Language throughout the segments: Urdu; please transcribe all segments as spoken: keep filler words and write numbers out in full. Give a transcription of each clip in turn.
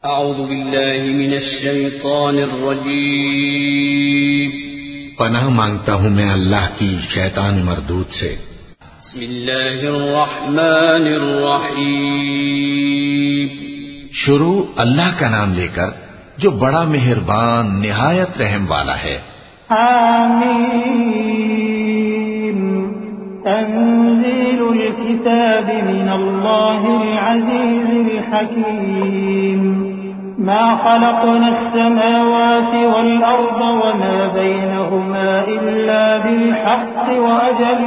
اعوذ باللہ من الشیطان الرجیم پناہ مانگتا ہوں میں اللہ کی شیطان مردود سے۔ بسم اللہ الرحمن الرحیم شروع اللہ کا نام لے کر جو بڑا مہربان نہایت رحم والا ہے۔ آمین تنزیل الكتاب من اللہ العزیز الحکیم ما خلقنا السماوات والأرض وما بينهما إلا بالحق وأجل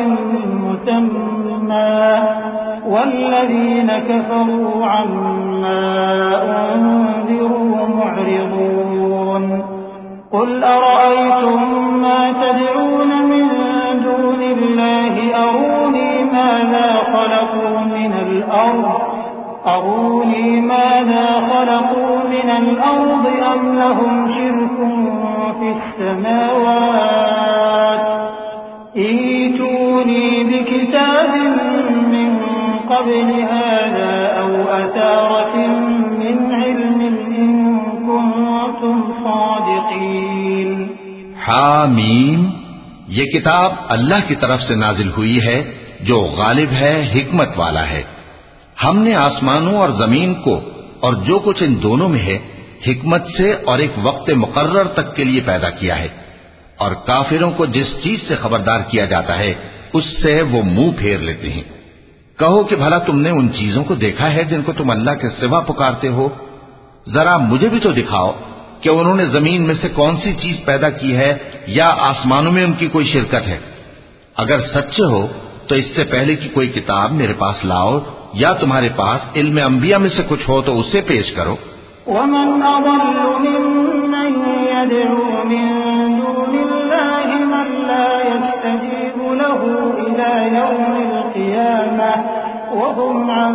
مسمى والذين كفروا عما أنذروا معرضون قل أرأيتم ما تدعون من دون الله أروني ماذا خلقوا من الأرض أروني ماذا خلقوا من الأرض أم لهم شرك في السماوات ائتوني بكتاب من قبل هذا أو أثارة من علم إن كنتم صادقين۔ حامیم یہ کتاب اللہ کی طرف سے نازل ہوئی ہے جو غالب ہے، حکمت والا ہے۔ ہم نے آسمانوں اور زمین کو اور جو کچھ ان دونوں میں ہے حکمت سے اور ایک وقت مقرر تک کے لیے پیدا کیا ہے، اور کافروں کو جس چیز سے خبردار کیا جاتا ہے اس سے وہ منہ پھیر لیتے ہیں۔ کہو کہ بھلا تم نے ان چیزوں کو دیکھا ہے جن کو تم اللہ کے سوا پکارتے ہو؟ ذرا مجھے بھی تو دکھاؤ کہ انہوں نے زمین میں سے کون سی چیز پیدا کی ہے یا آسمانوں میں ان کی کوئی شرکت ہے۔ اگر سچے ہو تو اس سے پہلے کی کوئی کتاب میرے پاس لاؤ، یا تمہارے پاس علم انبیاء میں سے کچھ ہو تو اسے پیش کرو۔ ومن أضل ممن يدعو من دون الله من لا يستجيب له إلى يوم القيامة وهم عن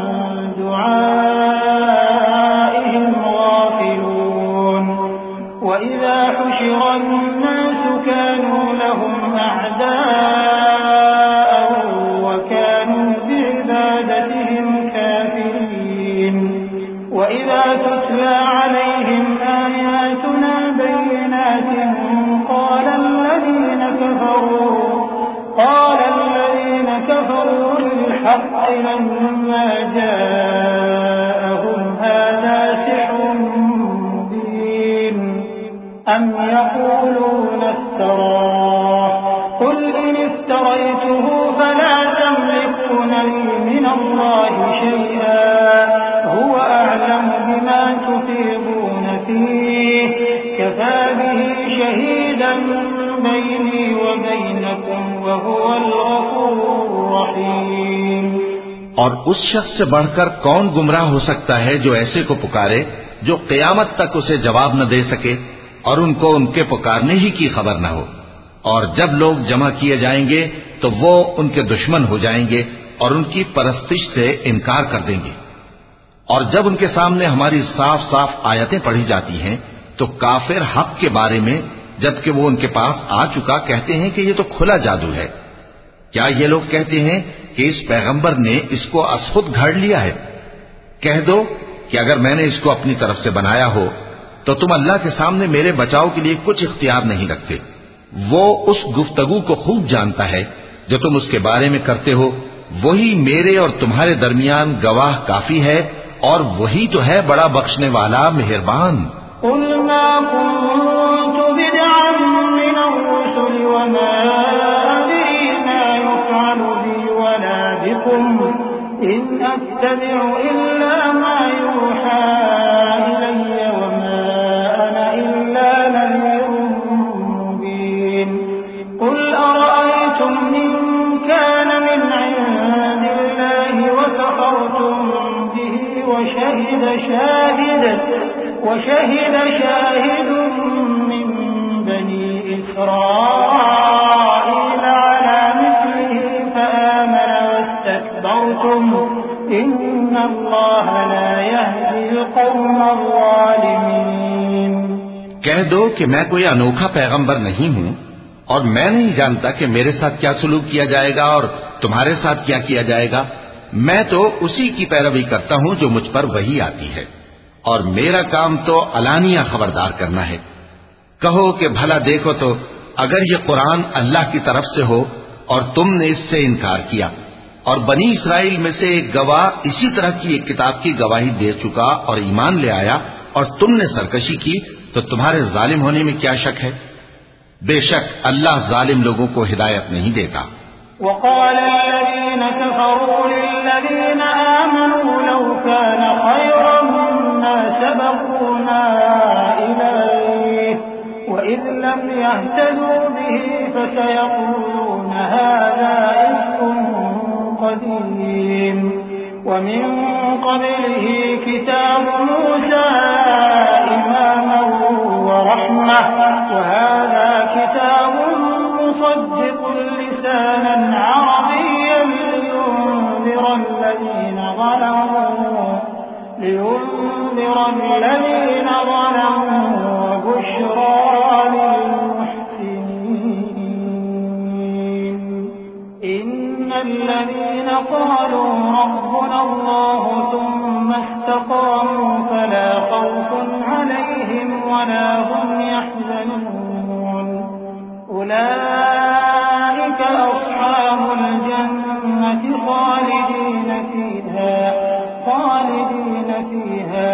دعائهم غافلون وإذا حشر الناس كانوا لهم أعداء وكانوا بعبادتهم كافرين وإذا تتلى عليهم آياتنا بينات قال الذين كفروا قال الذين كفروا للحق لما جاءهم هذا سحر مبين أم يقولون افتراه قل إن افتريته فلا تملكون لي من الله شيئا هو أعلم بما تفيضون فيه كفى به شهيدا بيني وبينكم وهو الغفور الرحيم۔ اور اس شخص سے بڑھ کر کون گمراہ ہو سکتا ہے جو ایسے کو پکارے جو قیامت تک اسے جواب نہ دے سکے اور ان کو ان کے پکارنے ہی کی خبر نہ ہو، اور جب لوگ جمع کیے جائیں گے تو وہ ان کے دشمن ہو جائیں گے اور ان کی پرستش سے انکار کر دیں گے۔ اور جب ان کے سامنے ہماری صاف صاف آیتیں پڑھی جاتی ہیں تو کافر حق کے بارے میں جبکہ وہ ان کے پاس آ چکا کہتے ہیں کہ یہ تو کھلا جادو ہے۔ کیا یہ لوگ کہتے ہیں کہ اس پیغمبر نے اس کو ازخود گھڑ لیا ہے؟ کہہ دو کہ اگر میں نے اس کو اپنی طرف سے بنایا ہو تو تم اللہ کے سامنے میرے بچاؤ کے لیے کچھ اختیار نہیں رکھتے۔ وہ اس گفتگو کو خوب جانتا ہے جو تم اس کے بارے میں کرتے ہو، وہی میرے اور تمہارے درمیان گواہ کافی ہے، اور وہی تو ہے بڑا بخشنے والا مہربان۔ قل ما كنت بدعا من الرسل وما أدري ما يفعل بي ولا بكم إن أتبع إلا ما يوحى إلي وما أنا إلا نذير مبين قل أرأيتم إن كان من عند الله وكفرتم به وشهد شاهد وشهد شاهد من بني إسرائيل على مثله فآمن واستكبرتم إن الله لا يهدي القوم الظالمين۔ کہہ دو کہ میں کوئی انوکھا پیغمبر نہیں ہوں اور میں نہیں جانتا کہ میرے ساتھ کیا سلوک کیا جائے گا اور تمہارے ساتھ کیا کیا جائے گا۔ میں تو اسی کی پیروی کرتا ہوں جو مجھ پر وحی آتی ہے، اور میرا کام تو علانیہ خبردار کرنا ہے۔ کہو کہ بھلا دیکھو تو اگر یہ قرآن اللہ کی طرف سے ہو اور تم نے اس سے انکار کیا، اور بنی اسرائیل میں سے ایک گواہ اسی طرح کی ایک کتاب کی گواہی دے چکا اور ایمان لے آیا، اور تم نے سرکشی کی، تو تمہارے ظالم ہونے میں کیا شک ہے؟ بے شک اللہ ظالم لوگوں کو ہدایت نہیں دیتا۔ وقال الذين كفروا للذين آمنوا لو كان خيرا ما سبقونا إليه وإذ لم يهتدوا به فسيقولون هذا إفك قديم ومن قبله كتاب موسى إماما ورحمة وهذا كتاب مصدق لسانا عربيا لينذر الذين ظلموا لينذر الذين ظلموا وبشرى للمحسنين إن الذين قالوا ربنا الله ثم استقاموا فلا خوف عليهم ولا هم يحزنون أولئك أصحاب الجنة خالدين فيها خالدين فيها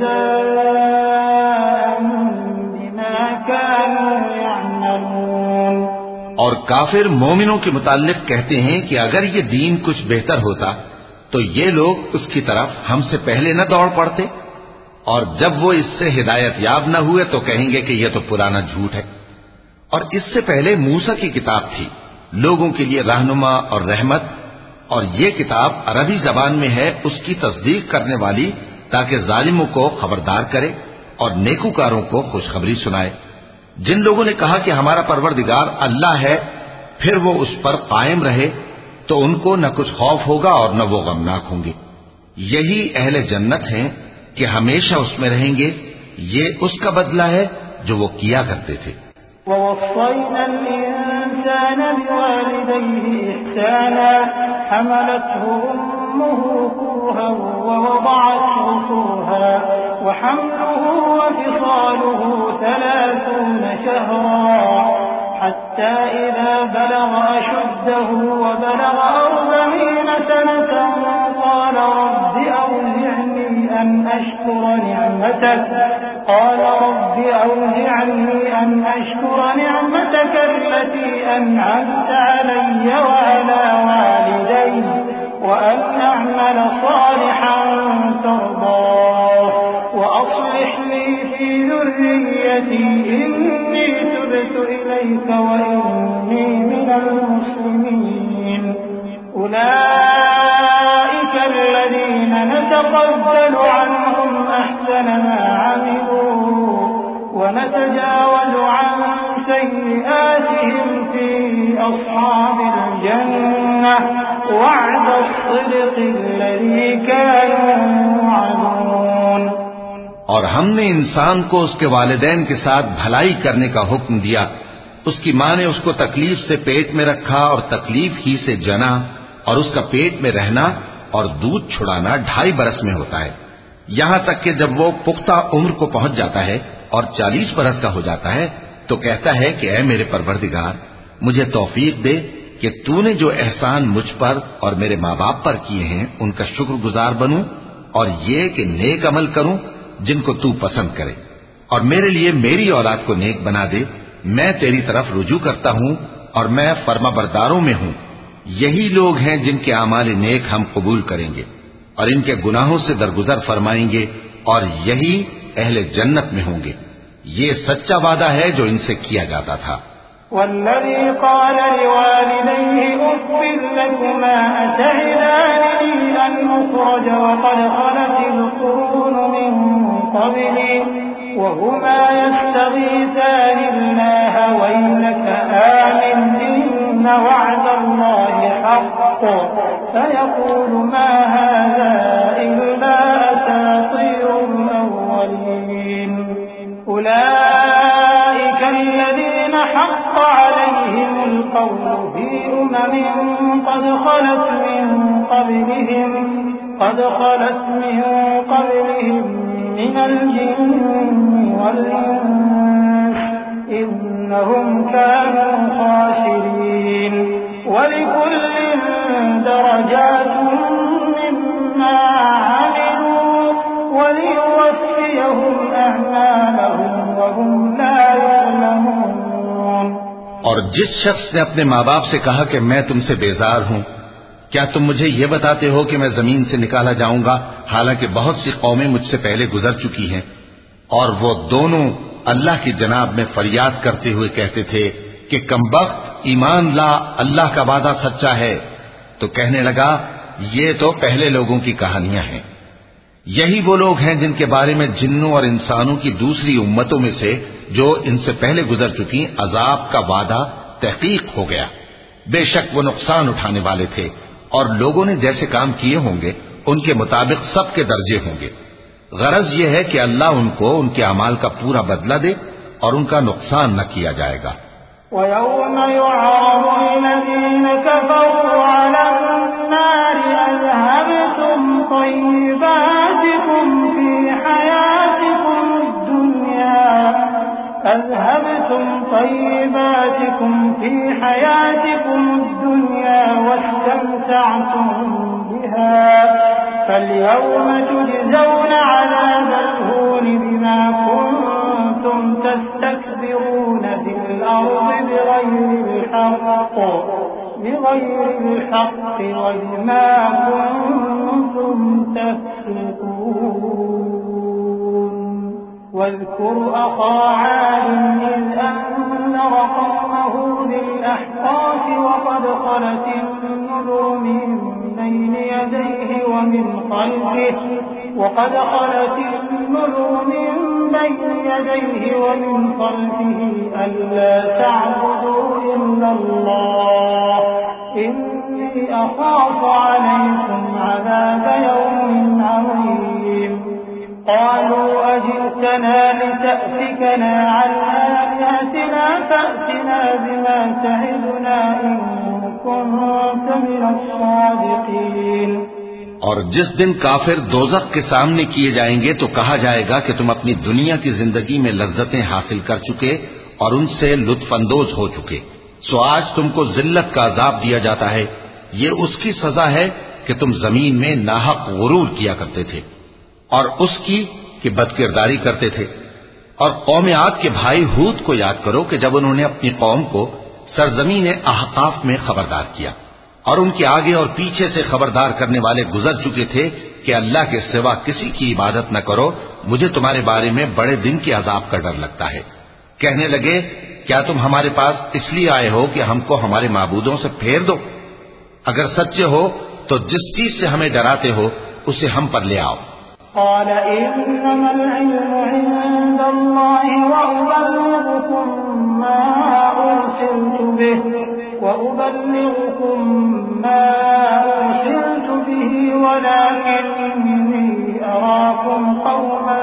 جزاء بما كانوا يعملون۔ اور کافر مومنوں کے متعلق کہتے ہیں کہ اگر یہ دین کچھ بہتر ہوتا تو یہ لوگ اس کی طرف ہم سے پہلے نہ دوڑ پڑتے، اور جب وہ اس سے ہدایت یاب نہ ہوئے تو کہیں گے کہ یہ تو پرانا جھوٹ ہے۔ اور اس سے پہلے موسیٰ کی کتاب تھی لوگوں کے لیے رہنما اور رحمت، اور یہ کتاب عربی زبان میں ہے اس کی تصدیق کرنے والی، تاکہ ظالموں کو خبردار کرے اور نیکوکاروں کو خوشخبری سنائے۔ جن لوگوں نے کہا کہ ہمارا پروردگار اللہ ہے، پھر وہ اس پر قائم رہے تو ان کو نہ کچھ خوف ہوگا اور نہ وہ غمناک ہوں گے۔ یہی اہل جنت ہیں کہ ہمیشہ اس میں رہیں گے، یہ اس کا بدلہ ہے جو وہ کیا کرتے تھے۔ ووصينا الإنسان بوالديه إحسانا حملته أمه كرها ووضعته كرها وحمله وفصاله ثلاثون شهرا حتى إذا بلغ أشده وبلغ أربعين سنة قال رب أوزعني أن أشكر نعمتك قال رب أوزعني أن أشكر نعمتك التي أنعمت علي وعلى والدي وأن أعمل صالحا ترضاه وأصلح لي في ذريتي إني تبت إليك وإني من المسلمين أولئك الذين نتقبل عنهم أحسن ما عملوا ونتجاوز عن سيئاتهم في أصحاب الجنة وعد الصدق الذي كانوا يوعدون۔ اور ہم نے انسان کو اس کے والدین کے ساتھ بھلائی کرنے کا حکم دیا۔ اس کی ماں نے اس کو تکلیف سے پیٹ میں رکھا اور تکلیف ہی سے جنا، اور اس کا پیٹ میں رہنا اور دودھ چھڑانا ڈھائی برس میں ہوتا ہے، یہاں تک کہ جب وہ پختہ عمر کو پہنچ جاتا ہے اور چالیس برس کا ہو جاتا ہے تو کہتا ہے کہ اے میرے پروردگار، مجھے توفیق دے کہ تو نے جو احسان مجھ پر اور میرے ماں باپ پر کیے ہیں ان کا شکر گزار بنوں، اور یہ کہ نیک عمل کروں جن کو تو پسند کرے، اور میرے لیے میری اولاد کو نیک بنا دے۔ میں تیری طرف رجوع کرتا ہوں اور میں فرما برداروں میں ہوں۔ یہی لوگ ہیں جن کے اعمال نیک ہم قبول کریں گے اور ان کے گناہوں سے درگزر فرمائیں گے، اور یہی اہل جنت میں ہوں گے۔ یہ سچا وعدہ ہے جو ان سے کیا جاتا تھا۔ والذي قال لوالديه أف لكما أتعدانني أن أخرج وقد خلت القرون من قبلي وهما يستغيثان الله ويلك آمن إن وعد الله حق فيقول ما هذا إلا أساطير الأولين أولئك الذين حق عليهم القول في أمم قد خلت من قبلهم قد خلت من قبلهم من الجن والإنس إنهم كانوا خاسرين ولكل درجات مما عملوا وليوفيهم أعمالهم وهم لا يظلمون۔ اور جس شخص نے اپنے ماں باپ سے کہا کہ میں تم سے بیزار ہوں، کیا تم مجھے یہ بتاتے ہو کہ میں زمین سے نکالا جاؤں گا، حالانکہ بہت سی قومیں مجھ سے پہلے گزر چکی ہیں؟ اور وہ دونوں اللہ کی جناب میں فریاد کرتے ہوئے کہتے تھے کہ کمبخت، ایمان لا، اللہ کا وعدہ سچا ہے۔ تو کہنے لگا یہ تو پہلے لوگوں کی کہانیاں ہیں، یہی وہ لوگ ہیں جن کے بارے میں جنوں اور انسانوں کی دوسری امتوں میں سے جو ان سے پہلے گزر چکی عذاب کا وعدہ تحقیق ہو گیا۔ بے شک وہ نقصان اٹھانے والے تھے، اور لوگوں نے جیسے کام کیے ہوں گے ان کے مطابق سب کے درجے ہوں گے۔ غرض یہ ہے کہ اللہ ان کو ان کے اعمال کا پورا بدلہ دے اور ان کا نقصان نہ کیا جائے گا۔ وَيَوْمَ يُعْرَضُ الَّذِينَ كَفَرُوا عَلَى النَّارِ أَذْهَبْتُمْ طَيِّبَاتِكُمْ فِي حَيَاتِكُمُ الدُّنْيَا أَذْهَبْتُمْ طَيِّبَاتِكُمْ فِي حَيَاتِكُمُ الدُّنْيَا وَاسْتَمْتَعْتُمْ بِهَا فَالْيَوْمَ تُجْزَوْنَ عَذَابَ الْهُونِ بِمَا كُنتُمْ تَسْتَكْبِرُونَ فِي الْأَرْضِ بِغَيْرِ الْحَقِّ بِغَيْرِ الْحَقِّ وَبِمَا كُنتُمْ تَفْسُقُونَ واذكر أخا عاد إذ أنذر قومه بالأحقاف وقد خلت النذر من بين يديه ومن خلفه وقد خلت النذر من بين يديه ومن خلفه ألا تعبدوا إلا الله إني أخاف عليكم عذاب يوم عظيم قالوا أجئتنا لتأفكنا عن آلهتنا فأتنا بما تعدنا إن كنت من الصادقين۔ اور جس دن کافر دوزخ کے سامنے کیے جائیں گے تو کہا جائے گا کہ تم اپنی دنیا کی زندگی میں لذتیں حاصل کر چکے اور ان سے لطف اندوز ہو چکے، سو آج تم کو ذلت کا عذاب دیا جاتا ہے۔ یہ اس کی سزا ہے کہ تم زمین میں ناحق غرور کیا کرتے تھے، اور اس کی کہ بد کرداری کرتے تھے۔ اور قوم عاد کے بھائی ہود کو یاد کرو کہ جب انہوں نے اپنی قوم کو سرزمین احقاف میں خبردار کیا اور ان کے آگے اور پیچھے سے خبردار کرنے والے گزر چکے تھے کہ اللہ کے سوا کسی کی عبادت نہ کرو، مجھے تمہارے بارے میں بڑے دن کے عذاب کا ڈر لگتا ہے۔ کہنے لگے کیا تم ہمارے پاس اس لیے آئے ہو کہ ہم کو ہمارے معبودوں سے پھیر دو؟ اگر سچے ہو تو جس چیز سے ہمیں ڈراتے ہو اسے ہم پر لے آؤ۔ قال إنما العلم عند الله وأبلغكم ما أرسلت به وأبلغكم ما أرسلت به ولكني أراكم قوما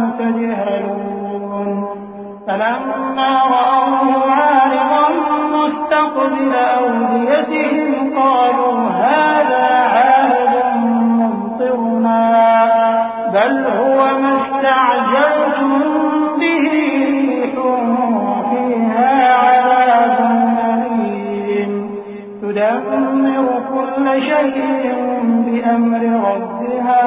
تجهلون فلما رأوه عارضا مستقبل أوديتهم قالوا هذا عارض ممطرنا بل هو ما استعجلتم به ريح فيها عذاب أليم تدمر كل شيء بأمر ربها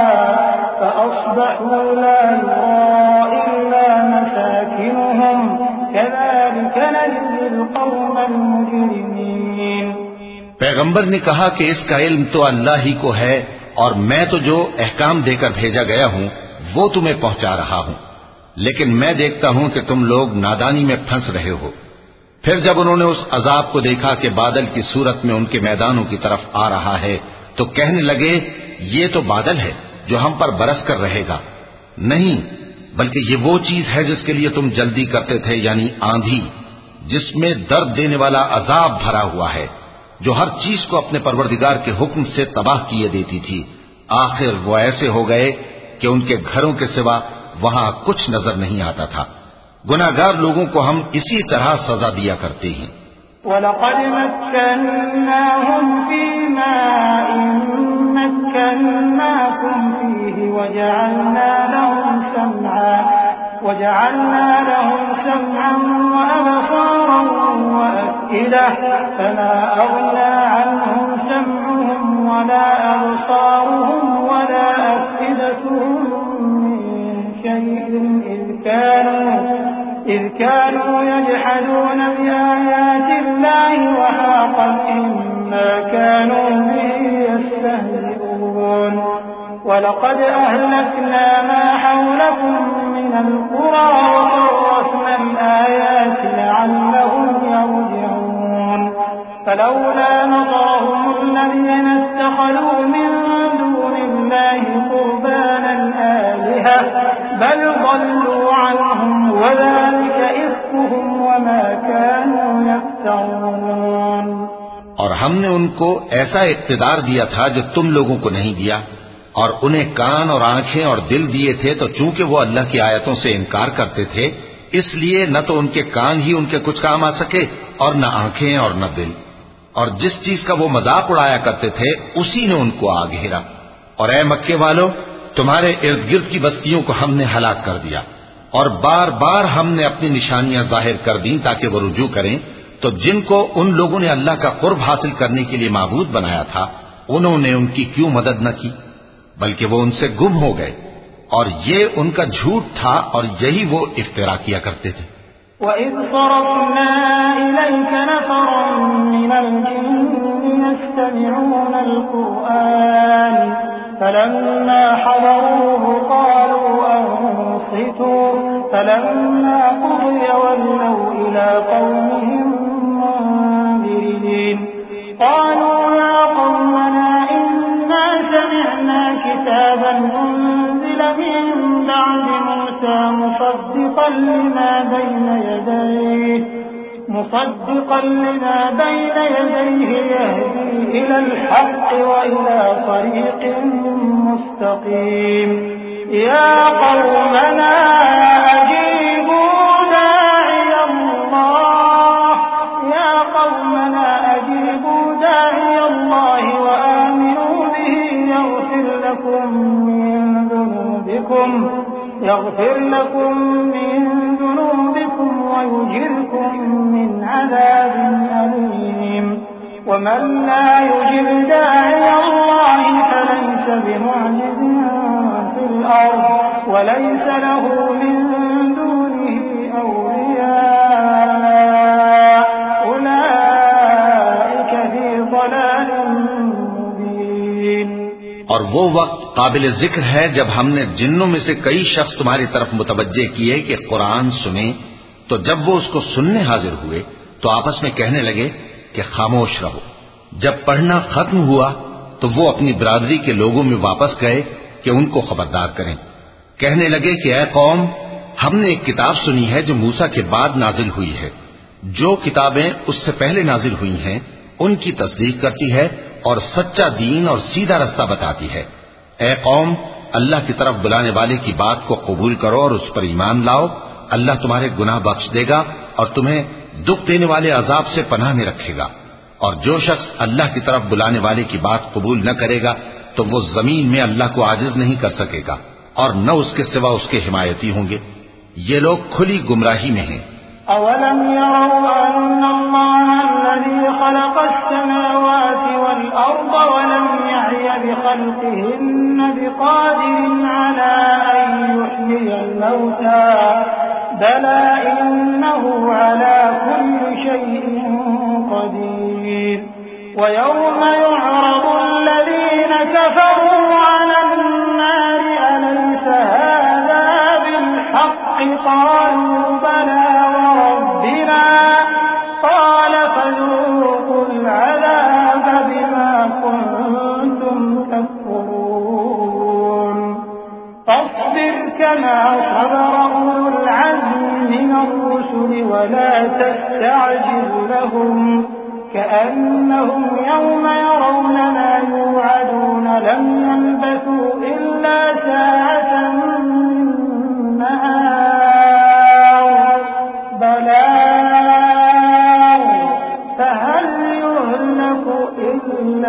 فأصبحوا لا يرى إلا مساكنهم كذلك نجزي القوم المجرمين۔ پیغمبر نے کہا کہ اس کا علم تو اللہ ہی کو ہے، اور میں تو جو احکام دے کر بھیجا گیا ہوں وہ تمہیں پہنچا رہا ہوں، لیکن میں دیکھتا ہوں کہ تم لوگ نادانی میں پھنس رہے ہو۔ پھر جب انہوں نے اس عذاب کو دیکھا کہ بادل کی صورت میں ان کے میدانوں کی طرف آ رہا ہے تو کہنے لگے یہ تو بادل ہے جو ہم پر برس کر رہے گا، نہیں بلکہ یہ وہ چیز ہے جس کے لیے تم جلدی کرتے تھے، یعنی آندھی جس میں درد دینے والا عذاب بھرا ہوا ہے، جو ہر چیز کو اپنے پروردگار کے حکم سے تباہ کیے دیتی تھی۔ آخر وہ ایسے ہو گئے کہ ان کے گھروں کے سوا وہاں کچھ نظر نہیں آتا تھا۔ گناہگار لوگوں کو ہم اسی طرح سزا دیا کرتے ہیں۔ وَلَقَدْ مَكَّنَّاهُمْ فِي مَاءٍ مَكَّنَّاكُمْ فِيهِ وَجَعَلْنَا لَهُمْ سمعا وجعلنا لهم سمعا وأبصارا وأفئدة فما أغنى عنهم سمعهم ولا أبصارهم ولا أفئدتهم من شيء إذ كانوا إذ كانوا يجحدون بآيات الله وحاق بهم ما كانوا به يستهزئون ولقد أهلكنا ما حولكم من القرى وصرفنا الآيات لعلهم يرجعون فلولا نصرهم الذين اتخذوا من دون الله قربانا آلهة بل ضلوا عنهم وذلك إفكهم وما كانوا يفترون. اور ہم نے ان کو ایسا اقتدار دیا تھا جو تم لوگوں کو نہیں دیا، اور انہیں کان اور آنکھیں اور دل دیے تھے، تو چونکہ وہ اللہ کی آیتوں سے انکار کرتے تھے اس لیے نہ تو ان کے کان ہی ان کے کچھ کام آ سکے اور نہ آنکھیں اور نہ دل، اور جس چیز کا وہ مذاق اڑایا کرتے تھے اسی نے ان کو آ گھیرا. اور اے مکے والو، تمہارے ارد گرد کی بستیوں کو ہم نے ہلاک کر دیا، اور بار بار ہم نے اپنی نشانیاں ظاہر کر دیں تاکہ وہ رجوع کریں. تو جن کو ان لوگوں نے اللہ کا قرب حاصل کرنے کے لیے معبود بنایا تھا انہوں نے ان کی کیوں مدد نہ کی، بلکہ وہ ان سے گم ہو گئے، اور یہ ان کا جھوٹ تھا اور یہی وہ افترا کیا کرتے تھے. وَإِذْ صَرَفْنَا إِلَيْكَ نَفَرًا مِنَ الْجِنِّ يَسْتَمِعُونَ الْقُرْآنَ فَلَمَّا حَضَرُوهُ قَالُوا أَنصِتُوا فَلَمَّا قُضِيَ وَلَّوْا إِلَى قَوْمِهِمْ مُنذِرِينَ قَالُوا يَا قَوْمَنَا إِنَّا سَمِعْنَا كِتَابًا أُنزِلَ مِن بَعْدِ مُوسَى مُصَدِّقًا لِمَا بَيْنَ يَدَيْهِ مصدقا لما بين يديه يهدي إلى الحق وإلى طريق مستقيم يا قومنا أجيبوا داعي الله يا قومنا أجيبوا داعي الله وآمنوا به يغفر لكم من ذنوبكم يغفر لكم من ذنوبكم ويجركم من عذاب أليم ومن لا يجب داعي الله فليس بمعجز في الأرض وليس له من دونه أولياء أولئك في ضلال مبين. اور وہ وقت قابل ذکر ہے جب ہم نے جنوں میں سے کئی شخص تمہاری طرف متوجہ کیے کہ قرآن سنیں، تو جب وہ اس کو سننے حاضر ہوئے تو آپس میں کہنے لگے کہ خاموش رہو. جب پڑھنا ختم ہوا تو وہ اپنی برادری کے لوگوں میں واپس گئے کہ ان کو خبردار کریں. کہنے لگے کہ اے قوم، ہم نے ایک کتاب سنی ہے جو موسیٰ کے بعد نازل ہوئی ہے، جو کتابیں اس سے پہلے نازل ہوئی ہیں ان کی تصدیق کرتی ہے اور سچا دین اور سیدھا رستہ بتاتی ہے. اے قوم، اللہ کی طرف بلانے والے کی بات کو قبول کرو اور اس پر ایمان لاؤ، اللہ تمہارے گناہ بخش دے گا اور تمہیں دکھ دینے والے عذاب سے پناہ میں رکھے گا. اور جو شخص اللہ کی طرف بلانے والے کی بات قبول نہ کرے گا تو وہ زمین میں اللہ کو عاجز نہیں کر سکے گا اور نہ اس کے سوا اس کے حمایتی ہوں گے. یہ لوگ کھلی گمراہی میں ہیں. أَوَلَمْ يَرَوْا أَنَّ اللَّهَ الَّذِي خَلَقَ السَّمَاوَاتِ وَالْأَرْضَ وَلَمْ يَعْيَ بِخَلْقِهِنَّ بِقَادِرٍ عَلَىٰ أَن يُحْيِيَ الْمَوْتَىٰ بَلَىٰ إِنَّهُ عَلَىٰ كُلِّ شَيْءٍ قَدِيرٌ. وَيَوْمَ يُعْرَضُ الَّذِينَ كَفَرُوا عَلَى النَّارِ أَلَيْسَ هَٰذَا بِالْحَقِّ قَالُوا بَلَىٰ وَرَبِّنَا قَالَ فَذُوقُوا الْعَذَابَ بِمَا كُنتُمْ تَكْفُرُونَ. فاصبر كما صبر أولو العزم من الرسل ولا تستعجل لهم كأنهم يوم يرون ما يوعدون لم يلبثوا إلا ساعة من نهار بلاغ فهل يهلك إلا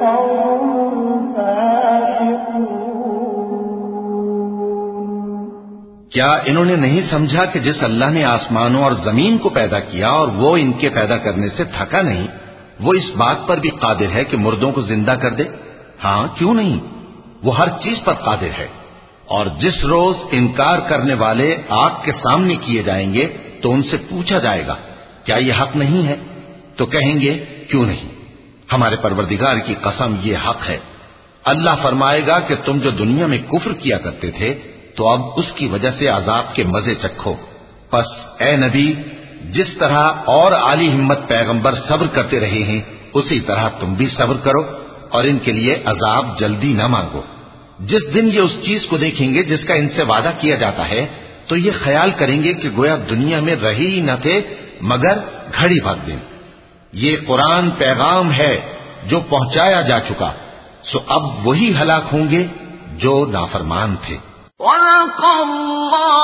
القوم الفاسقون. کیا انہوں نے نہیں سمجھا کہ جس اللہ نے آسمانوں اور زمین کو پیدا کیا اور وہ ان کے پیدا کرنے سے تھکا نہیں، وہ اس بات پر بھی قادر ہے کہ مردوں کو زندہ کر دے؟ ہاں، کیوں نہیں، وہ ہر چیز پر قادر ہے۔ اور جس روز انکار کرنے والے آگ کے سامنے کیے جائیں گے تو ان سے پوچھا جائے گا کیا یہ حق نہیں ہے؟ تو کہیں گے کیوں نہیں، ہمارے پروردگار کی قسم یہ حق ہے۔ اللہ فرمائے گا کہ تم جو دنیا میں کفر کیا کرتے تھے تو اب اس کی وجہ سے عذاب کے مزے چکھو۔ پس اے نبی، جس طرح اور عالی ہمت پیغمبر صبر کرتے رہے ہیں اسی طرح تم بھی صبر کرو اور ان کے لیے عذاب جلدی نہ مانگو۔ جس دن یہ اس چیز کو دیکھیں گے جس کا ان سے وعدہ کیا جاتا ہے تو یہ خیال کریں گے کہ گویا دنیا میں رہی ہی نہ تھے مگر گھڑی بھر دن۔ یہ قرآن پیغام ہے جو پہنچایا جا چکا، سو اب وہی ہلاک ہوں گے جو نافرمان تھے۔ وَلَقَ اللَّهُ